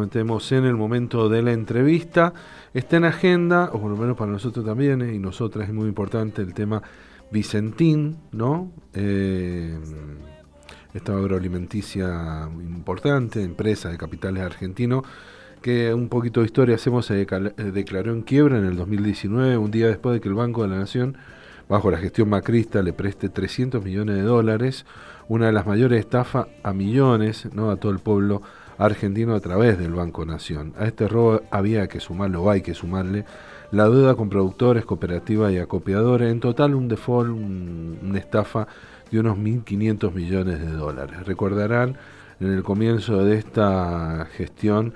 metemos en el momento de la entrevista. Está en agenda, o por lo menos para nosotros también, y nosotras es muy importante el tema Vicentín, ¿no? Esta agroalimenticia importante, empresa de capitales argentinos, que un poquito de historia hacemos, se declaró en quiebra en el 2019, un día después de que el Banco de la Nación, bajo la gestión macrista, le preste 300 millones de dólares, una de las mayores estafas a millones, ¿no?, a todo el pueblo argentino a través del Banco Nación. A este robo había que sumarle, o hay que sumarle, la deuda con productores, cooperativas y acopiadores, en total un default, una estafa de unos 1.500 millones de dólares. Recordarán, en el comienzo de esta gestión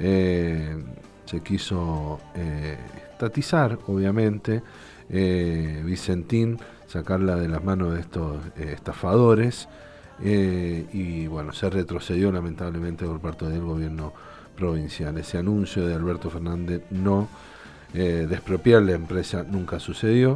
se quiso estatizar, obviamente, Vicentín, sacarla de las manos de estos estafadores, y bueno, se retrocedió lamentablemente por parte del gobierno provincial. Ese anuncio de Alberto Fernández no de expropiar la empresa nunca sucedió.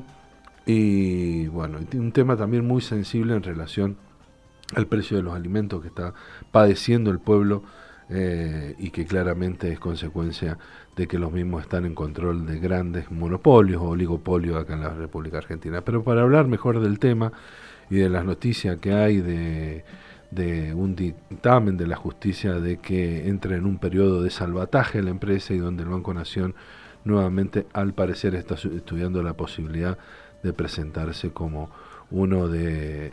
Y bueno, un tema también muy sensible en relación al precio de los alimentos que está padeciendo el pueblo, y que claramente es consecuencia de que los mismos están en control de grandes monopolios o oligopolios acá en la República Argentina. Pero para hablar mejor del tema y de las noticias que hay de un dictamen de la justicia de que entra en un periodo de salvataje la empresa, y donde el Banco Nación nuevamente al parecer está estudiando la posibilidad de presentarse como una de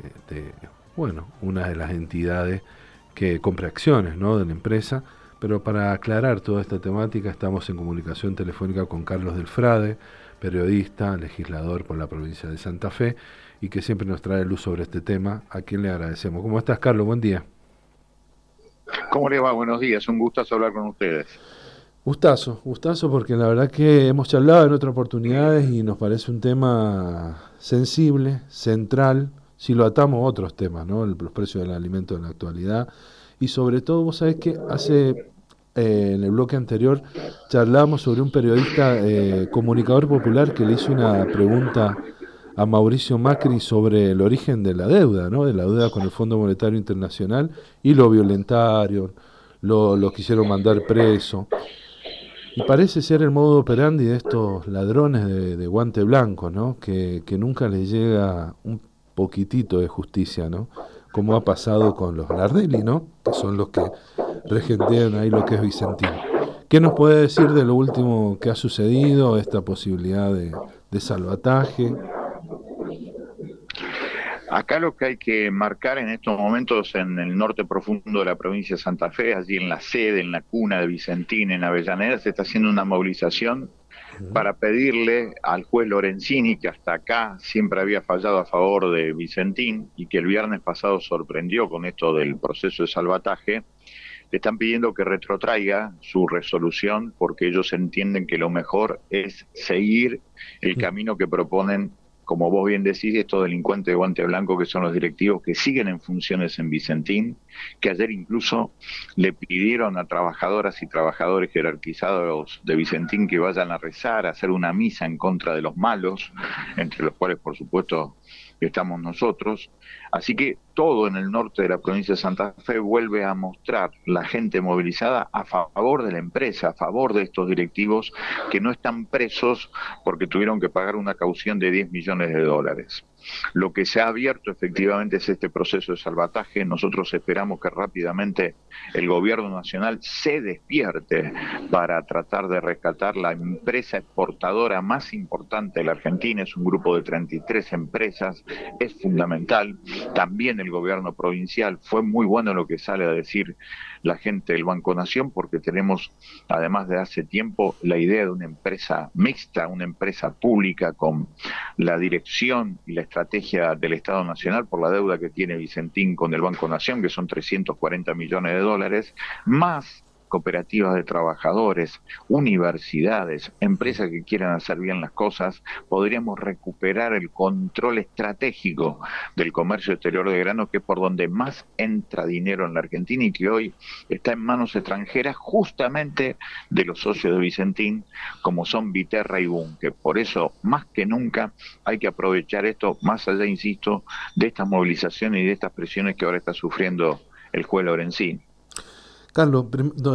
las entidades que compra acciones, ¿no?, de la empresa. Pero para aclarar toda esta temática estamos en comunicación telefónica con Carlos Delfrade, periodista, legislador por la provincia de Santa Fe, y que siempre nos trae luz sobre este tema, a quien le agradecemos. ¿Cómo estás, Carlos? Buen día. ¿Cómo le va? Buenos días, un gustazo hablar con ustedes. Gustazo, porque la verdad que hemos charlado en otras oportunidades y nos parece un tema sensible, central, si lo atamos a otros temas, ¿no? Los precios del alimento en la actualidad. Y sobre todo, vos sabés que en el bloque anterior charlábamos sobre un periodista, comunicador popular, que le hizo una pregunta a Mauricio Macri sobre el origen de la deuda, ¿no?, de la deuda con el Fondo Monetario Internacional, y lo violentaron, lo quisieron mandar preso. Y parece ser el modo operandi de estos ladrones de guante blanco, ¿no?, que nunca les llega un poquitito de justicia, ¿no?, como ha pasado con los Nardelli, ¿no?, que son los que regentean ahí lo que es Vicentín. ¿Qué nos puede decir de lo último que ha sucedido, esta posibilidad de salvataje? Acá lo que hay que marcar en estos momentos en el norte profundo de la provincia de Santa Fe, allí en la sede, en la cuna de Vicentín, en Avellaneda, se está haciendo una movilización para pedirle al juez Lorenzini, que hasta acá siempre había fallado a favor de Vicentín y que el viernes pasado sorprendió con esto del proceso de salvataje, le están pidiendo que retrotraiga su resolución porque ellos entienden que lo mejor es seguir el camino que proponen, como vos bien decís, estos delincuentes de guante blanco, que son los directivos que siguen en funciones en Vicentín, que ayer incluso le pidieron a trabajadoras y trabajadores jerarquizados de Vicentín que vayan a rezar, a hacer una misa en contra de los malos, entre los cuales, por supuesto, estamos nosotros. Así que todo en el norte de la provincia de Santa Fe vuelve a mostrar la gente movilizada a favor de la empresa, a favor de estos directivos que no están presos porque tuvieron que pagar una caución de 10 millones de dólares. Lo que se ha abierto efectivamente es este proceso de salvataje. Nosotros esperamos que rápidamente el gobierno nacional se despierte para tratar de rescatar la empresa exportadora más importante de la Argentina. Es un grupo de 33 empresas, es fundamental. También el gobierno provincial, fue muy bueno lo que sale a decir la gente del Banco Nación, porque tenemos, además de hace tiempo, la idea de una empresa mixta, una empresa pública con la dirección y la estrategia del Estado Nacional por la deuda que tiene Vicentín con el Banco Nación, que son 340 millones de dólares, más cooperativas de trabajadores, universidades, empresas que quieran hacer bien las cosas. Podríamos recuperar el control estratégico del comercio exterior de granos, que es por donde más entra dinero en la Argentina y que hoy está en manos extranjeras, justamente de los socios de Vicentín, como son Viterra y Bunge. Por eso, más que nunca, hay que aprovechar esto, más allá, insisto, de estas movilizaciones y de estas presiones que ahora está sufriendo el juez Lorenzini. Carlos,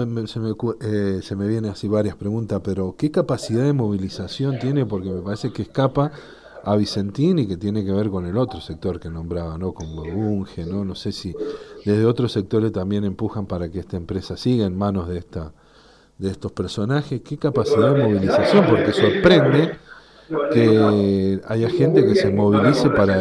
se me vienen así varias preguntas, pero ¿qué capacidad de movilización tiene? Porque me parece que escapa a Vicentín y que tiene que ver con el otro sector que nombraba, ¿no? Con Bunge, ¿no? No sé si desde otros sectores también empujan para que esta empresa siga en manos de estos personajes. ¿Qué capacidad de movilización? Porque sorprende que haya gente que se movilice para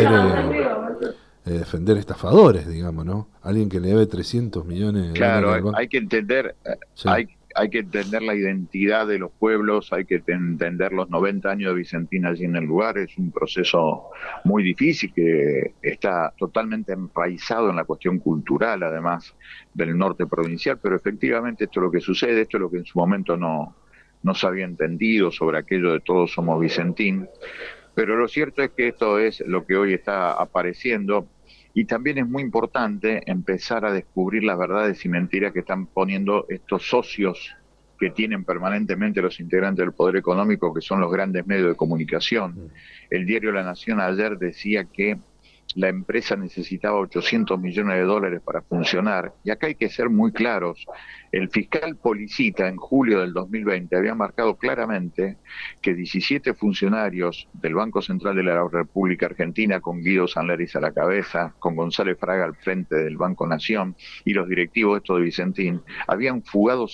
defender estafadores, digamos, ¿no? Alguien que le debe 300 millones de dólares Claro, al banco. hay que entender, Sí. hay que entender la identidad de los pueblos, hay que entender los 90 años de Vicentín allí en el lugar. Es un proceso muy difícil que está totalmente enraizado en la cuestión cultural, además del norte provincial, pero efectivamente esto es lo que sucede, esto es lo que en su momento no se había entendido sobre aquello de todos somos Vicentín. Pero lo cierto es que esto es lo que hoy está apareciendo y también es muy importante empezar a descubrir las verdades y mentiras que están poniendo estos socios que tienen permanentemente los integrantes del poder económico, que son los grandes medios de comunicación. El diario La Nación ayer decía que la empresa necesitaba 800 millones de dólares para funcionar. Y acá hay que ser muy claros. El fiscal Policita en julio del 2020 había marcado claramente que 17 funcionarios del Banco Central de la República Argentina, con Guido Sanleris a la cabeza, con González Fraga al frente del Banco Nación y los directivos estos de Vicentín, habían fugado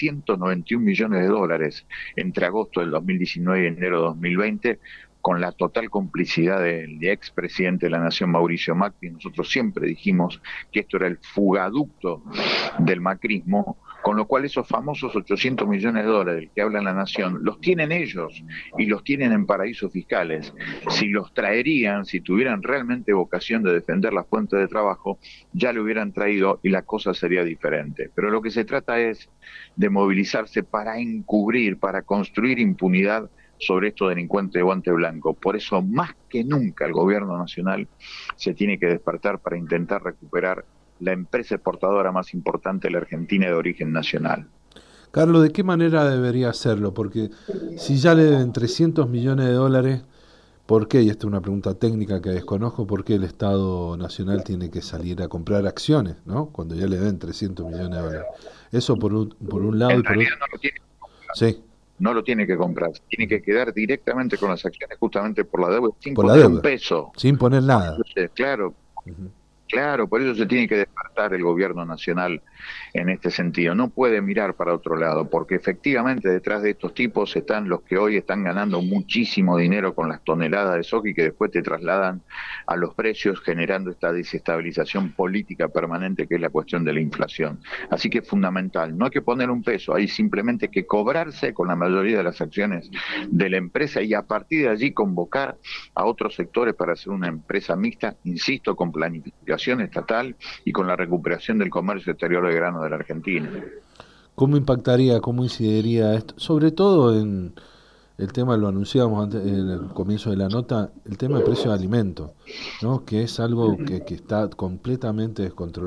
791 millones de dólares entre agosto del 2019 y enero de 2020, con la total complicidad del expresidente de la Nación, Mauricio Macri. Nosotros siempre dijimos que esto era el fugaducto del macrismo, con lo cual esos famosos 800 millones de dólares del que habla la Nación, los tienen ellos y los tienen en paraísos fiscales. Si los traerían, si tuvieran realmente vocación de defender las fuentes de trabajo, ya lo hubieran traído y la cosa sería diferente. Pero lo que se trata es de movilizarse para encubrir, para construir impunidad sobre estos delincuentes de guante blanco. Por eso, más que nunca, el gobierno nacional se tiene que despertar para intentar recuperar la empresa exportadora más importante de la Argentina de origen nacional. Carlos, ¿de qué manera debería hacerlo? Porque si ya le deben 300 millones de dólares, ¿por qué? Y esta es una pregunta técnica que desconozco, ¿por qué el Estado Nacional tiene que salir a comprar acciones, ¿no? Cuando ya le deben 300 millones de dólares. Eso por un lado En y por otro... realidad no lo tiene, Sí, no lo tiene que comprar, tiene que quedar directamente con las acciones justamente por la deuda, sin por la poner un deuda, peso. sin poner nada. Claro, Ujú. claro, por eso se tiene que despertar el gobierno nacional en este sentido. No puede mirar para otro lado, porque efectivamente detrás de estos tipos están los que hoy están ganando muchísimo dinero con las toneladas de soja y que después te trasladan a los precios, generando esta desestabilización política permanente que es la cuestión de la inflación. Así que es fundamental. No hay que poner un peso, hay simplemente que cobrarse con la mayoría de las acciones de la empresa y a partir de allí convocar a otros sectores para hacer una empresa mixta, insisto, con planificación estatal y con la recuperación del comercio exterior de grano de la Argentina. ¿Cómo impactaría, cómo incidiría esto? Sobre todo en el tema, lo anunciábamos antes, en el comienzo de la nota, el tema de precio de alimentos, ¿no? Que es algo que está completamente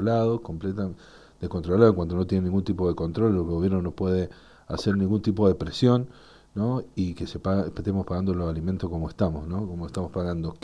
descontrolado cuando no tiene ningún tipo de control, el gobierno no puede hacer ningún tipo de presión, ¿no? Y que estemos pagando los alimentos como estamos, ¿no? Como estamos pagando.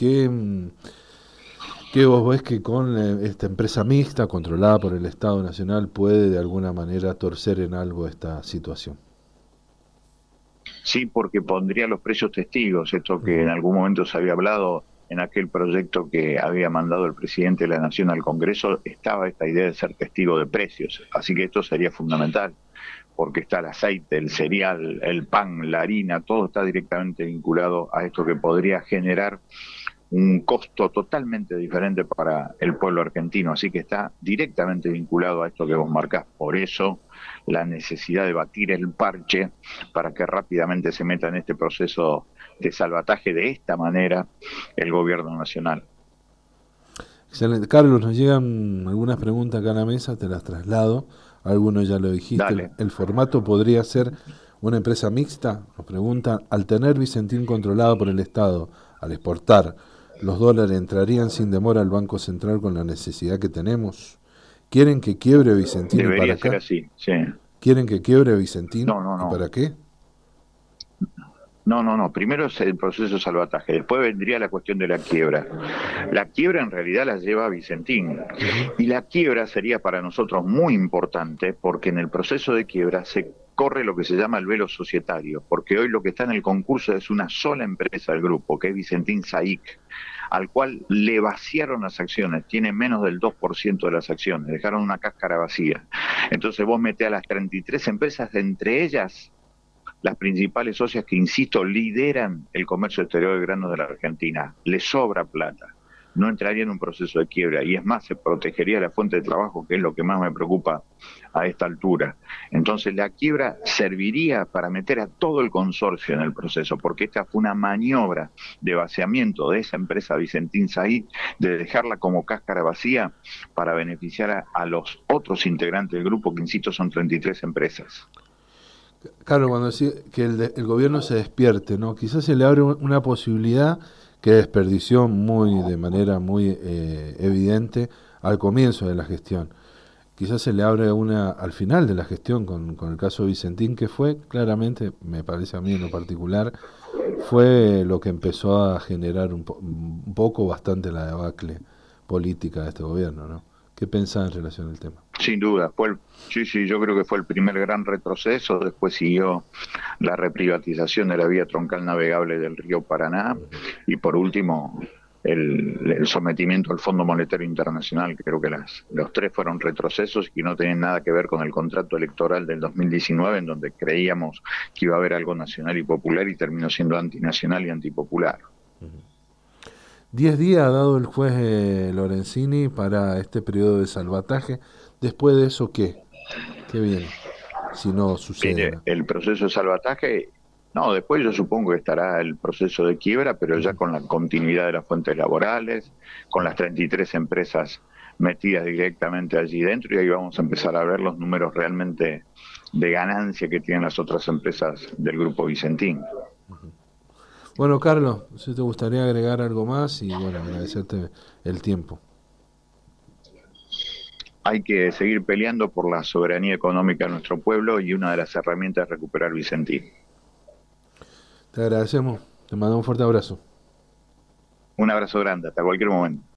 ¿Qué vos ves que con esta empresa mixta controlada por el Estado Nacional puede de alguna manera torcer en algo esta situación? Sí, porque pondría los precios testigos, esto que en Ujú. algún momento se había hablado en aquel proyecto que había mandado el presidente de la Nación al Congreso, estaba esta idea de ser testigo de precios. Así que esto sería fundamental, porque está el aceite, el cereal, el pan, la harina, todo está directamente vinculado a esto que podría generar un costo totalmente diferente para el pueblo argentino, así que está directamente vinculado a esto que vos marcás. Por eso la necesidad de batir el parche para que rápidamente se meta en este proceso de salvataje de esta manera el gobierno nacional. Excelente. Carlos, nos llegan algunas preguntas acá a la mesa, te las traslado. Algunos ya lo dijiste. Dale. ¿El formato podría ser una empresa mixta? Nos preguntan, al tener Vicentín controlado por el Estado, al exportar, ¿los dólares entrarían sin demora al Banco Central con la necesidad que tenemos? ¿Quieren que quiebre Vicentín y para Debería ser acá? así, sí. ¿Quieren que quiebre Vicentín No, no, y no. para qué? No. Primero es el proceso de salvataje, después vendría la cuestión de la quiebra. La quiebra en realidad la lleva Vicentín. Ujú. Y la quiebra sería para nosotros muy importante porque en el proceso de quiebra se corre lo que se llama el velo societario, porque hoy lo que está en el concurso es una sola empresa del grupo, que es Vicentín SAIC, al cual le vaciaron las acciones, tiene menos del 2% de las acciones, dejaron una cáscara vacía. Entonces vos metés a las 33 empresas, entre ellas las principales socias que, insisto, lideran el comercio exterior de granos de la Argentina. Les sobra plata. No entraría en un proceso de quiebra y es más, se protegería la fuente de trabajo, que es lo que más me preocupa a esta altura. Entonces la quiebra serviría para meter a todo el consorcio en el proceso, porque esta fue una maniobra de vaciamiento de esa empresa Vicentín Said, de dejarla como cáscara vacía para beneficiar a los otros integrantes del grupo, que insisto son 33 empresas. Claro, cuando decía que el gobierno se despierte, ¿no? Quizás se le abre una posibilidad que desperdició de manera muy evidente al comienzo de la gestión. Quizás se le abre una al final de la gestión con el caso de Vicentín, que fue claramente, me parece a mí en lo particular, fue lo que empezó a generar un poco bastante la debacle política de este gobierno, ¿no? ¿Qué pensás en relación al tema? Sin duda, sí, yo creo que fue el primer gran retroceso. Después siguió la reprivatización de la vía troncal navegable del río Paraná y por último el sometimiento al Fondo Monetario Internacional. Creo que los tres fueron retrocesos y no tenían nada que ver con el contrato electoral del 2019, en donde creíamos que iba a haber algo nacional y popular y terminó siendo antinacional y antipopular. 10 días ha dado el juez Lorenzini para este periodo de salvataje. Después de eso, ¿qué? ¿Qué viene? Si no sucede Mire, nada. el proceso de salvataje, no, después yo supongo que estará el proceso de quiebra, pero ya Ujú. con la continuidad de las fuentes laborales, con las 33 empresas metidas directamente allí dentro, y ahí vamos a empezar a ver los números realmente de ganancia que tienen las otras empresas del grupo Vicentín. Bueno, Carlos, si te gustaría agregar algo más y bueno, agradecerte el tiempo. Hay que seguir peleando por la soberanía económica de nuestro pueblo y una de las herramientas es recuperar Vicentín. Te agradecemos, te mando un fuerte abrazo. Un abrazo grande, hasta cualquier momento.